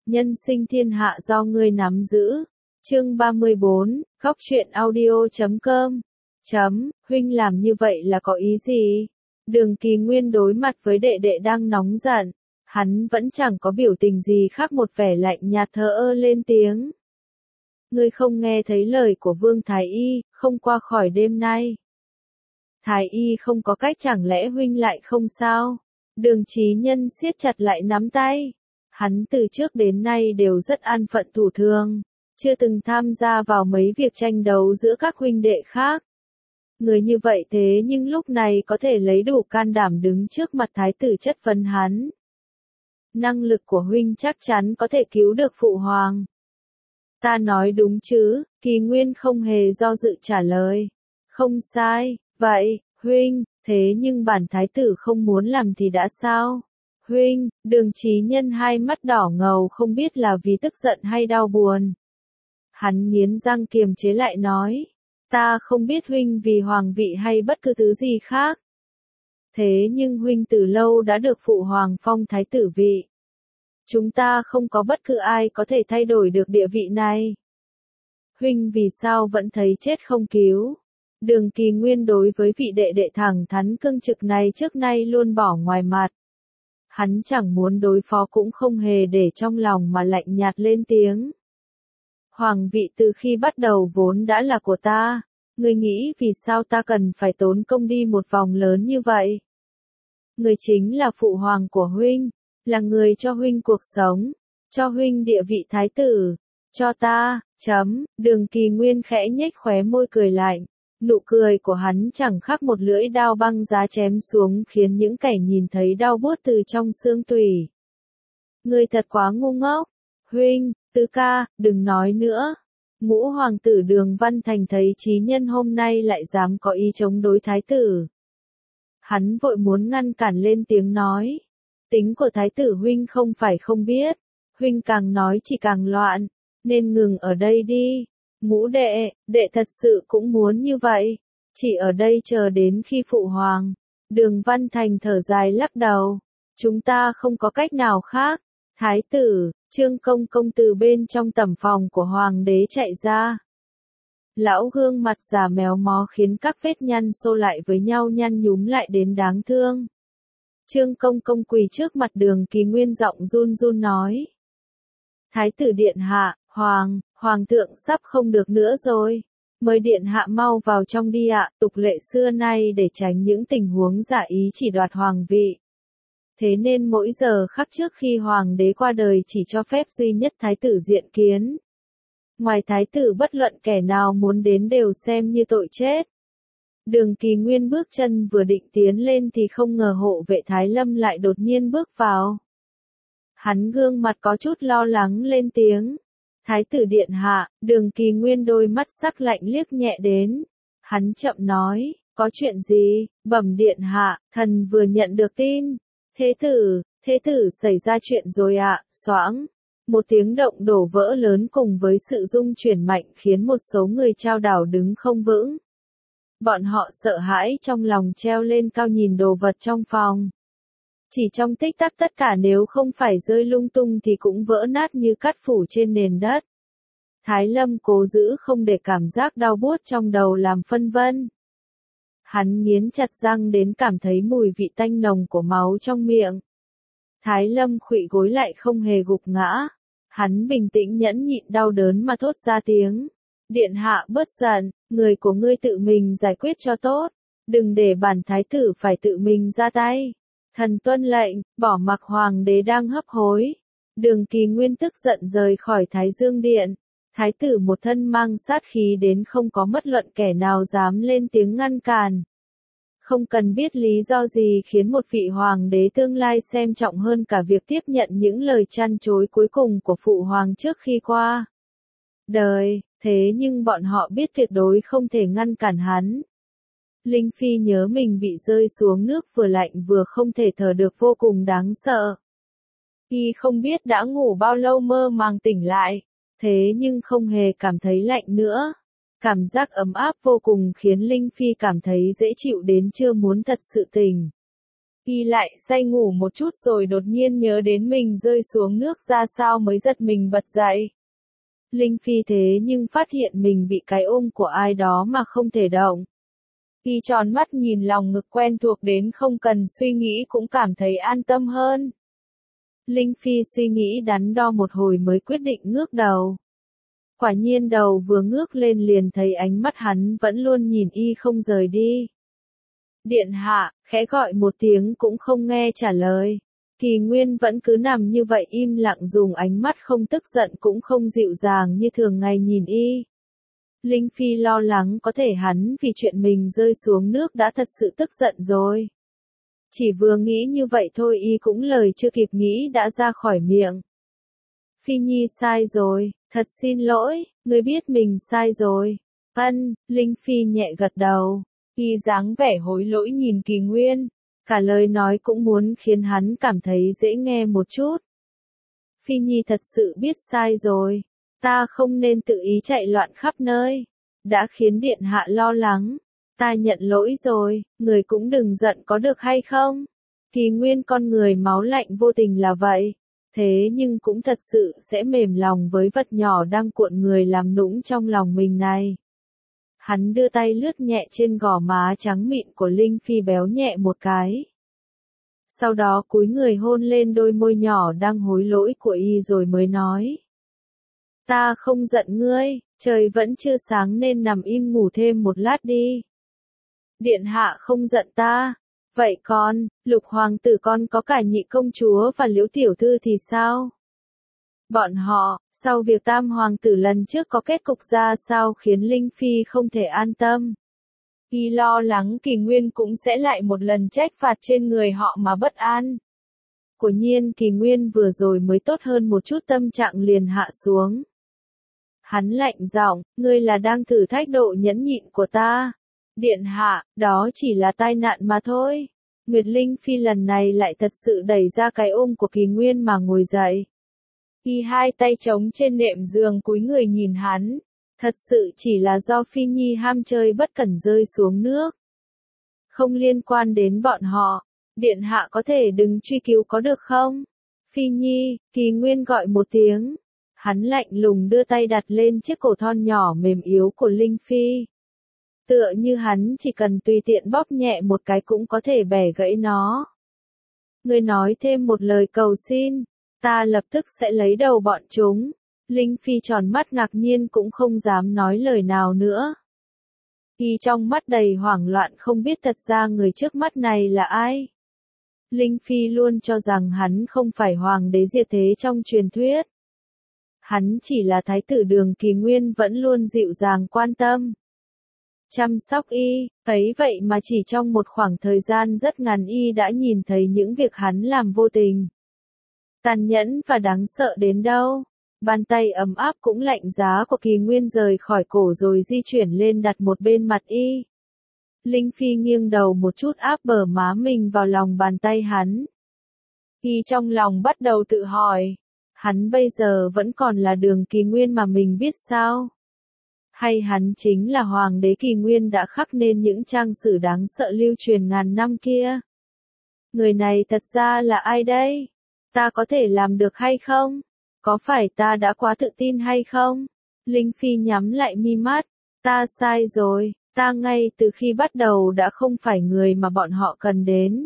nhân sinh thiên hạ do ngươi nắm giữ. Chương 34, Góc truyện audio.com. Huynh làm như vậy là có ý gì? Đường Kỳ Nguyên đối mặt với đệ đệ đang nóng giận, hắn vẫn chẳng có biểu tình gì khác một vẻ lạnh nhạt thờ ơ lên tiếng. Ngươi không nghe thấy lời của Vương Thái Y, không qua khỏi đêm nay. Thái Y không có cách, chẳng lẽ huynh lại không sao? Đường Chí Nhân siết chặt lại nắm tay. Hắn từ trước đến nay đều rất an phận thủ thường, chưa từng tham gia vào mấy việc tranh đấu giữa các huynh đệ khác. Người như vậy thế nhưng lúc này có thể lấy đủ can đảm đứng trước mặt thái tử chất vấn hắn. Năng lực của huynh chắc chắn có thể cứu được phụ hoàng. Ta nói đúng chứ? Kỳ Nguyên không hề do dự trả lời. Không sai, vậy, huynh, thế nhưng bản thái tử không muốn làm thì đã sao? Huynh, Đường Chí Nhân hai mắt đỏ ngầu không biết là vì tức giận hay đau buồn. Hắn nghiến răng kiềm chế lại nói. Ta không biết huynh vì hoàng vị hay bất cứ thứ gì khác. Thế nhưng huynh từ lâu đã được phụ hoàng phong thái tử vị. Chúng ta không có bất cứ ai có thể thay đổi được địa vị này. Huynh vì sao vẫn thấy chết không cứu? Đường Kỳ Nguyên đối với vị đệ đệ thẳng thắn cương trực này trước nay luôn bỏ ngoài mặt. Hắn chẳng muốn đối phó cũng không hề để trong lòng mà lạnh nhạt lên tiếng. Hoàng vị từ khi bắt đầu vốn đã là của ta, ngươi nghĩ vì sao ta cần phải tốn công đi một vòng lớn như vậy? Ngươi chính là phụ hoàng của huynh, là người cho huynh cuộc sống, cho huynh địa vị thái tử, cho ta, Đường Kỳ Nguyên khẽ nhếch khóe môi cười lạnh, nụ cười của hắn chẳng khác một lưỡi đao băng giá chém xuống khiến những kẻ nhìn thấy đau buốt từ trong xương tủy. Ngươi thật quá ngu ngốc, huynh, Tứ ca, đừng nói nữa. Ngũ hoàng tử Đường Văn Thành thấy Chí Nhân hôm nay lại dám có ý chống đối thái tử. Hắn vội muốn ngăn cản lên tiếng nói. Tính của thái tử huynh không phải không biết. Huynh càng nói chỉ càng loạn. Nên ngừng ở đây đi. Ngũ đệ, đệ thật sự cũng muốn như vậy. Chỉ ở đây chờ đến khi phụ hoàng. Đường Văn Thành thở dài lắc đầu. Chúng ta không có cách nào khác. Thái tử, Trương Công Công từ bên trong tẩm phòng của hoàng đế chạy ra. Lão gương mặt già méo mó khiến các vết nhăn xô lại với nhau nhăn nhúm lại đến đáng thương. Trương Công Công quỳ trước mặt Đường Kỳ Nguyên giọng run run nói. Thái tử điện hạ, hoàng thượng sắp không được nữa rồi. Mời điện hạ mau vào trong đi ạ, tục lệ xưa nay để tránh những tình huống giả ý chỉ đoạt hoàng vị. Thế nên mỗi giờ khắc trước khi hoàng đế qua đời chỉ cho phép duy nhất thái tử diện kiến. Ngoài thái tử bất luận kẻ nào muốn đến đều xem như tội chết. Đường Kỳ Nguyên bước chân vừa định tiến lên thì không ngờ hộ vệ Thái Lâm lại đột nhiên bước vào. Hắn gương mặt có chút lo lắng lên tiếng. Thái tử điện hạ, Đường Kỳ Nguyên đôi mắt sắc lạnh liếc nhẹ đến. Hắn chậm nói, có chuyện gì? Bẩm điện hạ, thần vừa nhận được tin. Thế tử xảy ra chuyện rồi ạ, xoãng. Một tiếng động đổ vỡ lớn cùng với sự rung chuyển mạnh khiến một số người chao đảo đứng không vững. Bọn họ sợ hãi trong lòng treo lên cao nhìn đồ vật trong phòng. Chỉ trong tích tắc tất cả nếu không phải rơi lung tung thì cũng vỡ nát như cát phủ trên nền đất. Thái Lâm cố giữ không để cảm giác đau buốt trong đầu làm phân vân. Hắn nghiến chặt răng đến cảm thấy mùi vị tanh nồng của máu trong miệng. Thái Lâm khuỵu gối lại không hề gục ngã. Hắn bình tĩnh nhẫn nhịn đau đớn mà thốt ra tiếng. Điện hạ bớt giận, người của ngươi tự mình giải quyết cho tốt. Đừng để bản thái tử phải tự mình ra tay. Thần tuân lệnh, bỏ mặc hoàng đế đang hấp hối. Đường Kỳ Nguyên tức giận rời khỏi Thái Dương Điện. Thái tử một thân mang sát khí đến không có bất luận kẻ nào dám lên tiếng ngăn cản. Không cần biết lý do gì khiến một vị hoàng đế tương lai xem trọng hơn cả việc tiếp nhận những lời chăn chối cuối cùng của phụ hoàng trước khi qua đời, thế nhưng bọn họ biết tuyệt đối không thể ngăn cản hắn. Linh Phi nhớ mình bị rơi xuống nước vừa lạnh vừa không thể thở được vô cùng đáng sợ. Y không biết đã ngủ bao lâu mơ màng tỉnh lại, thế nhưng không hề cảm thấy lạnh nữa. Cảm giác ấm áp vô cùng khiến Linh Phi cảm thấy dễ chịu đến chưa muốn thật sự tỉnh. Y lại say ngủ một chút rồi đột nhiên nhớ đến mình rơi xuống nước ra sao mới giật mình bật dậy. Linh Phi thế nhưng phát hiện mình bị cái ôm của ai đó mà không thể động. Y tròn mắt nhìn lòng ngực quen thuộc đến không cần suy nghĩ cũng cảm thấy an tâm hơn. Linh Phi suy nghĩ đắn đo một hồi mới quyết định ngước đầu. Quả nhiên đầu vừa ngước lên liền thấy ánh mắt hắn vẫn luôn nhìn y không rời đi. Điện hạ, khẽ gọi một tiếng cũng không nghe trả lời. Kỳ Nguyên vẫn cứ nằm như vậy im lặng dùng ánh mắt không tức giận cũng không dịu dàng như thường ngày nhìn y. Linh Phi lo lắng có thể hắn vì chuyện mình rơi xuống nước đã thật sự tức giận rồi. Chỉ vừa nghĩ như vậy thôi y cũng lời chưa kịp nghĩ đã ra khỏi miệng. Phi Nhi sai rồi, thật xin lỗi, ngươi biết mình sai rồi. Linh Phi nhẹ gật đầu. Y dáng vẻ hối lỗi nhìn Kỳ Nguyên. Cả lời nói cũng muốn khiến hắn cảm thấy dễ nghe một chút. Phi Nhi thật sự biết sai rồi. Ta không nên tự ý chạy loạn khắp nơi. Đã khiến điện hạ lo lắng. Ta nhận lỗi rồi, người cũng đừng giận có được hay không? Kỳ Nguyên con người máu lạnh vô tình là vậy. Thế nhưng cũng thật sự sẽ mềm lòng với vật nhỏ đang cuộn người làm nũng trong lòng mình này. Hắn đưa tay lướt nhẹ trên gò má trắng mịn của Linh Phi béo nhẹ một cái. Sau đó cúi người hôn lên đôi môi nhỏ đang hối lỗi của y rồi mới nói. Ta không giận ngươi, trời vẫn chưa sáng nên nằm im ngủ thêm một lát đi. Điện hạ không giận ta. Vậy con, Lục hoàng tử con có cả nhị công chúa và Liễu tiểu thư thì sao? Bọn họ, sau việc tam hoàng tử lần trước có kết cục ra sao khiến Linh Phi không thể an tâm. Y lo lắng Kỳ Nguyên cũng sẽ lại một lần trách phạt trên người họ mà bất an. Quả nhiên Kỳ Nguyên vừa rồi mới tốt hơn một chút tâm trạng liền hạ xuống. Hắn lạnh giọng, ngươi là đang thử thách độ nhẫn nhịn của ta. Điện hạ, đó chỉ là tai nạn mà thôi. Nguyệt Linh Phi lần này lại thật sự đẩy ra cái ôm của Kỳ Nguyên mà ngồi dậy. Y hai tay trống trên nệm giường cúi người nhìn hắn. Thật sự chỉ là do Phi Nhi ham chơi bất cẩn rơi xuống nước. Không liên quan đến bọn họ. Điện hạ có thể đừng truy cứu có được không? Phi Nhi, Kỳ Nguyên gọi một tiếng. Hắn lạnh lùng đưa tay đặt lên chiếc cổ thon nhỏ mềm yếu của Linh Phi. Tựa như hắn chỉ cần tùy tiện bóp nhẹ một cái cũng có thể bẻ gãy nó. Ngươi nói thêm một lời cầu xin, ta lập tức sẽ lấy đầu bọn chúng. Linh Phi tròn mắt ngạc nhiên cũng không dám nói lời nào nữa. Y trong mắt đầy hoảng loạn không biết thật ra người trước mắt này là ai. Linh Phi luôn cho rằng hắn không phải hoàng đế diệt thế trong truyền thuyết. Hắn chỉ là thái tử Đường Kỳ Nguyên vẫn luôn dịu dàng quan tâm. Chăm sóc y, ấy vậy mà chỉ trong một khoảng thời gian rất ngắn y đã nhìn thấy những việc hắn làm vô tình. Tàn nhẫn và đáng sợ đến đâu. Bàn tay ấm áp cũng lạnh giá của Kỳ Nguyên rời khỏi cổ rồi di chuyển lên đặt một bên mặt y. Linh Phi nghiêng đầu một chút áp bờ má mình vào lòng bàn tay hắn. Y trong lòng bắt đầu tự hỏi, hắn bây giờ vẫn còn là Đường Kỳ Nguyên mà mình biết sao? Hay hắn chính là Hoàng đế Kỳ Nguyên đã khắc nên những trang sử đáng sợ lưu truyền ngàn năm kia? Người này thật ra là ai đây? Ta có thể làm được hay không? Có phải ta đã quá tự tin hay không? Linh Phi nhắm lại mi mắt. Ta sai rồi, ta ngay từ khi bắt đầu đã không phải người mà bọn họ cần đến.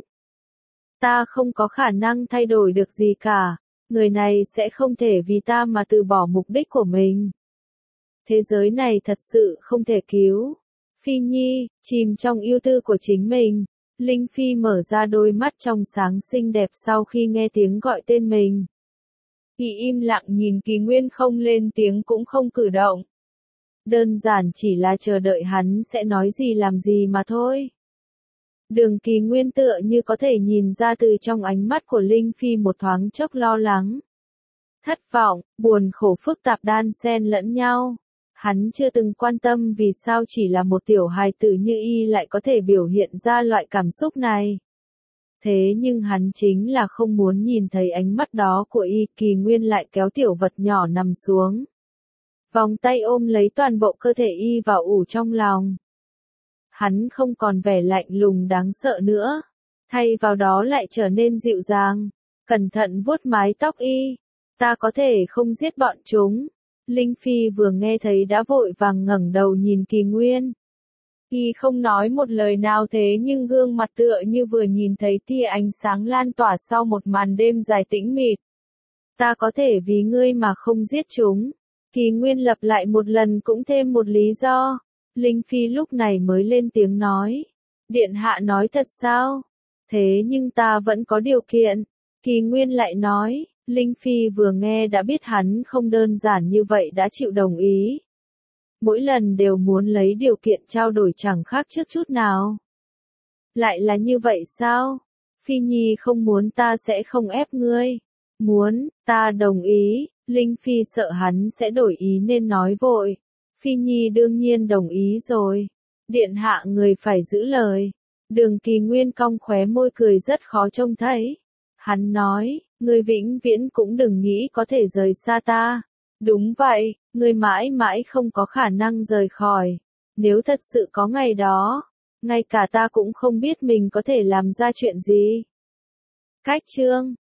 Ta không có khả năng thay đổi được gì cả. Người này sẽ không thể vì ta mà từ bỏ mục đích của mình. Thế giới này thật sự không thể cứu. Phi Nhi, chìm trong yêu tư của chính mình. Linh Phi mở ra đôi mắt trong sáng xinh đẹp sau khi nghe tiếng gọi tên mình. Y im lặng nhìn Kỳ Nguyên không lên tiếng cũng không cử động. Đơn giản chỉ là chờ đợi hắn sẽ nói gì làm gì mà thôi. Đường Kỳ Nguyên tựa như có thể nhìn ra từ trong ánh mắt của Linh Phi một thoáng chốc lo lắng. Thất vọng, buồn khổ phức tạp đan xen lẫn nhau. Hắn chưa từng quan tâm vì sao chỉ là một tiểu hài tử như y lại có thể biểu hiện ra loại cảm xúc này. Thế nhưng hắn chính là không muốn nhìn thấy ánh mắt đó của y. Kỳ Nguyên lại kéo tiểu vật nhỏ nằm xuống. Vòng tay ôm lấy toàn bộ cơ thể y vào ủ trong lòng. Hắn không còn vẻ lạnh lùng đáng sợ nữa. thay vào đó lại trở nên dịu dàng, cẩn thận vuốt mái tóc y. Ta có thể không giết bọn chúng. Linh Phi vừa nghe thấy đã vội vàng ngẩng đầu nhìn Kỳ Nguyên. Y không nói một lời nào thế nhưng gương mặt tựa như vừa nhìn thấy tia ánh sáng lan tỏa sau một màn đêm dài tĩnh mịt. Ta có thể vì ngươi mà không giết chúng. Kỳ Nguyên lặp lại một lần cũng thêm một lý do. Linh Phi lúc này mới lên tiếng nói. Điện hạ nói thật sao? Thế nhưng ta vẫn có điều kiện. Kỳ Nguyên lại nói. Linh Phi vừa nghe đã biết hắn không đơn giản như vậy đã chịu đồng ý. Mỗi lần đều muốn lấy điều kiện trao đổi chẳng khác trước chút nào. Lại là như vậy sao? Phi Nhi không muốn ta sẽ không ép ngươi. Muốn, ta đồng ý. Linh Phi sợ hắn sẽ đổi ý nên nói vội. Phi Nhi đương nhiên đồng ý rồi. Điện hạ người phải giữ lời. Đường Kỳ Nguyên cong khóe môi cười rất khó trông thấy. Hắn nói, ngươi vĩnh viễn cũng đừng nghĩ có thể rời xa ta. Đúng vậy, ngươi mãi mãi không có khả năng rời khỏi. Nếu thật sự có ngày đó, ngay cả ta cũng không biết mình có thể làm ra chuyện gì. Cách chương